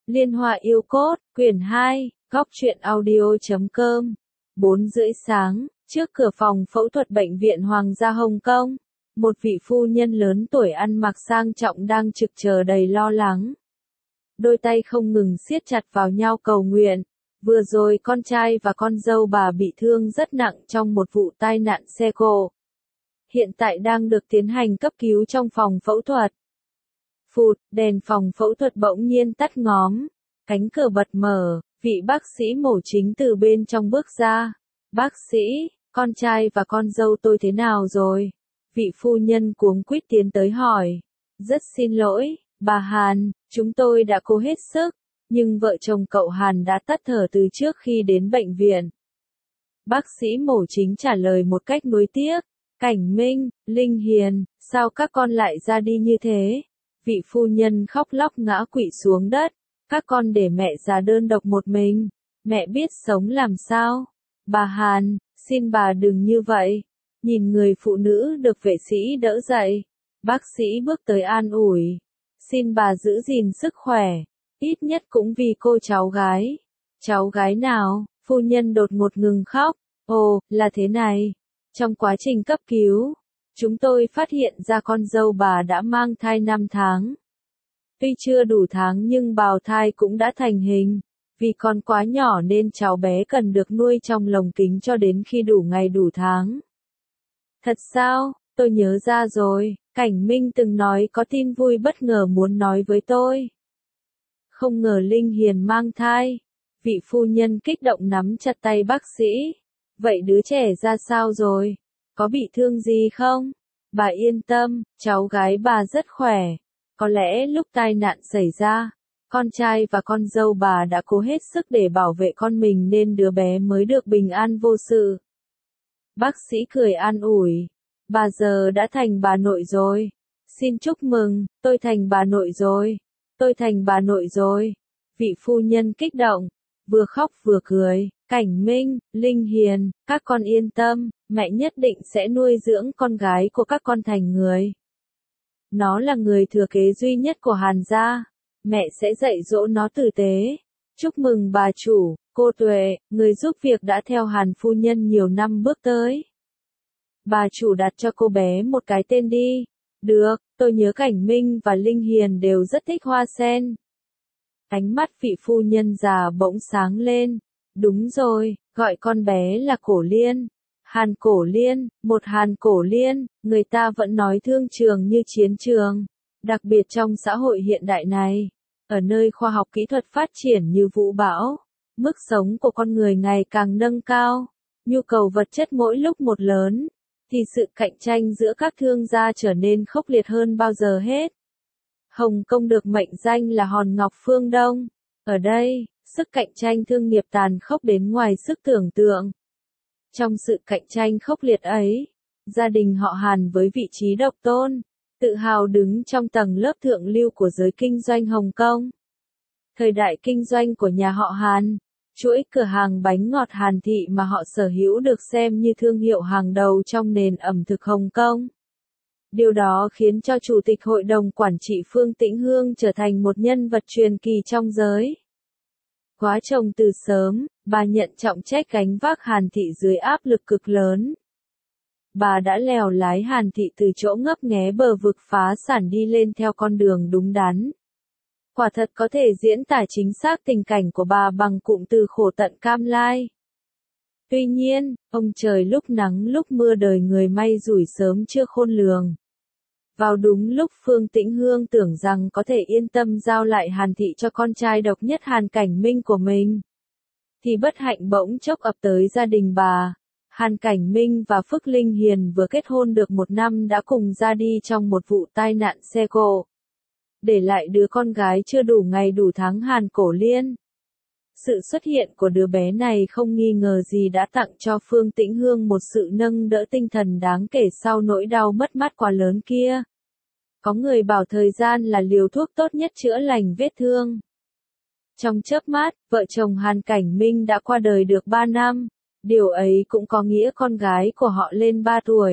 Liên Hoa Yêu Cốt, quyển 2, góc truyện audio.com. 4 rưỡi sáng, trước cửa phòng phẫu thuật bệnh viện Hoàng gia Hồng Kông, một vị phu nhân lớn tuổi ăn mặc sang trọng đang trực chờ đầy lo lắng. Đôi tay không ngừng siết chặt vào nhau cầu nguyện. Vừa rồi con trai và con dâu bà bị thương rất nặng trong một vụ tai nạn xe cộ. Hiện tại đang được tiến hành cấp cứu trong phòng phẫu thuật. Phụt, đèn phòng phẫu thuật bỗng nhiên tắt ngóm. Cánh cửa bật mở, vị bác sĩ mổ chính từ bên trong bước ra. Bác sĩ, con trai và con dâu tôi thế nào rồi? Vị phu nhân cuống quýt tiến tới hỏi. Rất xin lỗi, bà Hàn, chúng tôi đã cố hết sức, nhưng vợ chồng cậu Hàn đã tắt thở từ trước khi đến bệnh viện. Bác sĩ mổ chính trả lời một cách nuối tiếc. Cảnh Minh, Linh Hiền, sao các con lại ra đi như thế? Vị phu nhân khóc lóc ngã quỵ xuống đất. Các con để mẹ già đơn độc một mình. Mẹ biết sống làm sao? Bà Hàn, xin bà đừng như vậy. Nhìn người phụ nữ được vệ sĩ đỡ dậy. Bác sĩ bước tới an ủi. Xin bà giữ gìn sức khỏe. Ít nhất cũng vì cô cháu gái. Cháu gái nào? Phu nhân đột ngột ngừng khóc. Ồ, là thế này. Trong quá trình cấp cứu, chúng tôi phát hiện ra con dâu bà đã mang thai 5 tháng. Tuy chưa đủ tháng nhưng bào thai cũng đã thành hình. Vì con quá nhỏ nên cháu bé cần được nuôi trong lồng kính cho đến khi đủ ngày đủ tháng. Thật sao? Tôi nhớ ra rồi, Cảnh Minh từng nói có tin vui bất ngờ muốn nói với tôi. Không ngờ Linh Hiền mang thai. Vị phu nhân kích động nắm chặt tay bác sĩ. Vậy đứa trẻ ra sao rồi? Có bị thương gì không? Bà yên tâm, cháu gái bà rất khỏe. Có lẽ lúc tai nạn xảy ra, con trai và con dâu bà đã cố hết sức để bảo vệ con mình nên đứa bé mới được bình an vô sự. Bác sĩ cười an ủi. Bà giờ đã thành bà nội rồi. Xin chúc mừng, tôi thành bà nội rồi. Tôi thành bà nội rồi. Vị phu nhân kích động, vừa khóc vừa cười. Cảnh Minh, Linh Hiền, các con yên tâm, mẹ nhất định sẽ nuôi dưỡng con gái của các con thành người. Nó là người thừa kế duy nhất của Hàn gia. Mẹ sẽ dạy dỗ nó tử tế. Chúc mừng bà chủ, cô Tuệ, người giúp việc đã theo Hàn phu nhân nhiều năm bước tới. Bà chủ đặt cho cô bé một cái tên đi. Được, tôi nhớ Cảnh Minh và Linh Hiền đều rất thích hoa sen. Ánh mắt vị phu nhân già bỗng sáng lên. Đúng rồi, gọi con bé là Cổ Liên. Hàn Cổ Liên, một Hàn Cổ Liên, người ta vẫn nói thương trường như chiến trường. Đặc biệt trong xã hội hiện đại này, ở nơi khoa học kỹ thuật phát triển như vũ bão, mức sống của con người ngày càng nâng cao, nhu cầu vật chất mỗi lúc một lớn, thì sự cạnh tranh giữa các thương gia trở nên khốc liệt hơn bao giờ hết. Hồng Kông được mệnh danh là hòn ngọc phương Đông. Ở đây, sức cạnh tranh thương nghiệp tàn khốc đến ngoài sức tưởng tượng. Trong sự cạnh tranh khốc liệt ấy, gia đình họ Hàn với vị trí độc tôn, tự hào đứng trong tầng lớp thượng lưu của giới kinh doanh Hồng Kông. Thời đại kinh doanh của nhà họ Hàn, chuỗi cửa hàng bánh ngọt Hàn Thị mà họ sở hữu được xem như thương hiệu hàng đầu trong nền ẩm thực Hồng Kông. Điều đó khiến cho Chủ tịch Hội đồng Quản trị Phương Tĩnh Hương trở thành một nhân vật truyền kỳ trong giới. Quá chồng từ sớm, bà nhận trọng trách gánh vác Hàn Thị dưới áp lực cực lớn. Bà đã lèo lái Hàn Thị từ chỗ ngấp nghé bờ vực phá sản đi lên theo con đường đúng đắn. Quả thật có thể diễn tả chính xác tình cảnh của bà bằng cụm từ khổ tận cam lai. Tuy nhiên, ông trời lúc nắng lúc mưa đời người may rủi sớm chưa khôn lường. Vào đúng lúc Phương Tĩnh Hương tưởng rằng có thể yên tâm giao lại Hàn Thị cho con trai độc nhất Hàn Cảnh Minh của mình, thì bất hạnh bỗng chốc ập tới gia đình bà. Hàn Cảnh Minh và Phước Linh Hiền vừa kết hôn được 1 năm đã cùng ra đi trong một vụ tai nạn xe cộ, để lại đứa con gái chưa đủ ngày đủ tháng Hàn Cổ Liên. Sự xuất hiện của đứa bé này không nghi ngờ gì đã tặng cho Phương Tĩnh Hương một sự nâng đỡ tinh thần đáng kể sau nỗi đau mất mát quá lớn kia. Có người bảo thời gian là liều thuốc tốt nhất chữa lành vết thương. Trong chớp mắt, vợ chồng Hàn Cảnh Minh đã qua đời được 3 năm. Điều ấy cũng có nghĩa con gái của họ lên 3 tuổi.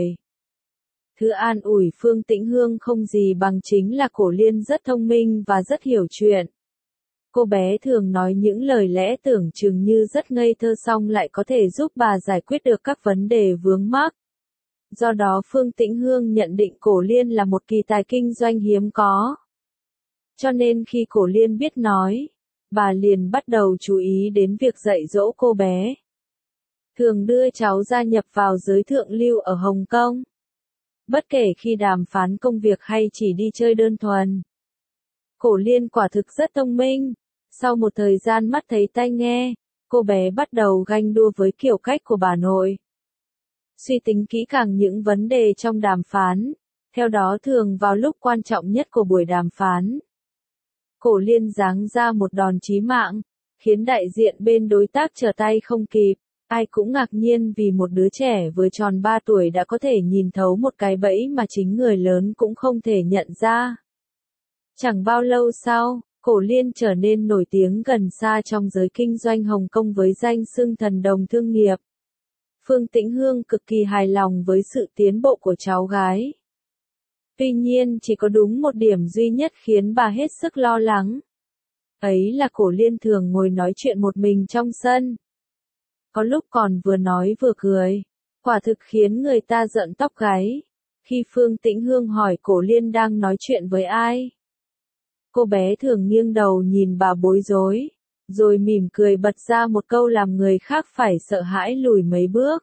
Thứ an ủi Phương Tĩnh Hương không gì bằng chính là Cổ Liên rất thông minh và rất hiểu chuyện. Cô bé thường nói những lời lẽ tưởng chừng như rất ngây thơ song lại có thể giúp bà giải quyết được các vấn đề vướng mắc. Do đó Phương Tĩnh Hương nhận định Cổ Liên là một kỳ tài kinh doanh hiếm có. Cho nên khi Cổ Liên biết nói, bà liền bắt đầu chú ý đến việc dạy dỗ cô bé. Thường đưa cháu gia nhập vào giới thượng lưu ở Hồng Kông. Bất kể khi đàm phán công việc hay chỉ đi chơi đơn thuần. Cổ Liên quả thực rất thông minh. Sau một thời gian mắt thấy tai nghe, cô bé bắt đầu ganh đua với kiểu cách của bà nội. Suy tính kỹ càng những vấn đề trong đàm phán, theo đó thường vào lúc quan trọng nhất của buổi đàm phán. Cổ Liên giáng ra một đòn chí mạng, khiến đại diện bên đối tác trở tay không kịp. Ai cũng ngạc nhiên vì một đứa trẻ vừa tròn 3 tuổi đã có thể nhìn thấu một cái bẫy mà chính người lớn cũng không thể nhận ra. Chẳng bao lâu sau, Cổ Liên trở nên nổi tiếng gần xa trong giới kinh doanh Hồng Kông với danh xưng thần đồng thương nghiệp. Phương Tĩnh Hương cực kỳ hài lòng với sự tiến bộ của cháu gái. Tuy nhiên chỉ có đúng một điểm duy nhất khiến bà hết sức lo lắng. Ấy là Cổ Liên thường ngồi nói chuyện một mình trong sân. Có lúc còn vừa nói vừa cười. Quả thực khiến người ta giận tóc gáy. Khi Phương Tĩnh Hương hỏi Cổ Liên đang nói chuyện với ai, cô bé thường nghiêng đầu nhìn bà bối rối, rồi mỉm cười bật ra một câu làm người khác phải sợ hãi lùi mấy bước.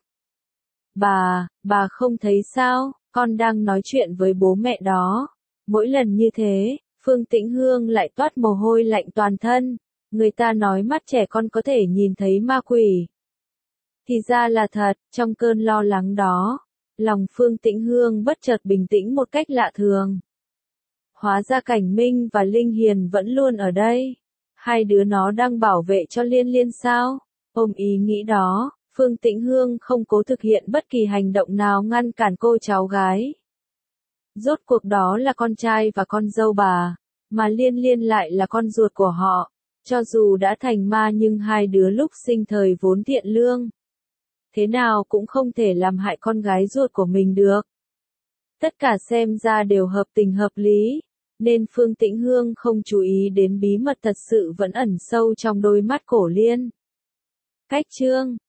Bà không thấy sao, con đang nói chuyện với bố mẹ đó. Mỗi lần như thế, Phương Tĩnh Hương lại toát mồ hôi lạnh toàn thân. Người ta nói mắt trẻ con có thể nhìn thấy ma quỷ. Thì ra là thật, trong cơn lo lắng đó, lòng Phương Tĩnh Hương bất chợt bình tĩnh một cách lạ thường. Hóa ra Cảnh Minh và Linh Hiền vẫn luôn ở đây. Hai đứa nó đang bảo vệ cho Liên Liên sao? Ôm ý nghĩ đó, Phương Tĩnh Hương không cố thực hiện bất kỳ hành động nào ngăn cản cô cháu gái. Rốt cuộc đó là con trai và con dâu bà, mà Liên Liên lại là con ruột của họ. Cho dù đã thành ma nhưng hai đứa lúc sinh thời vốn thiện lương. Thế nào cũng không thể làm hại con gái ruột của mình được. Tất cả xem ra đều hợp tình hợp lý, nên Phương Tĩnh Hương không chú ý đến bí mật thật sự vẫn ẩn sâu trong đôi mắt Cổ Liên. Cách chương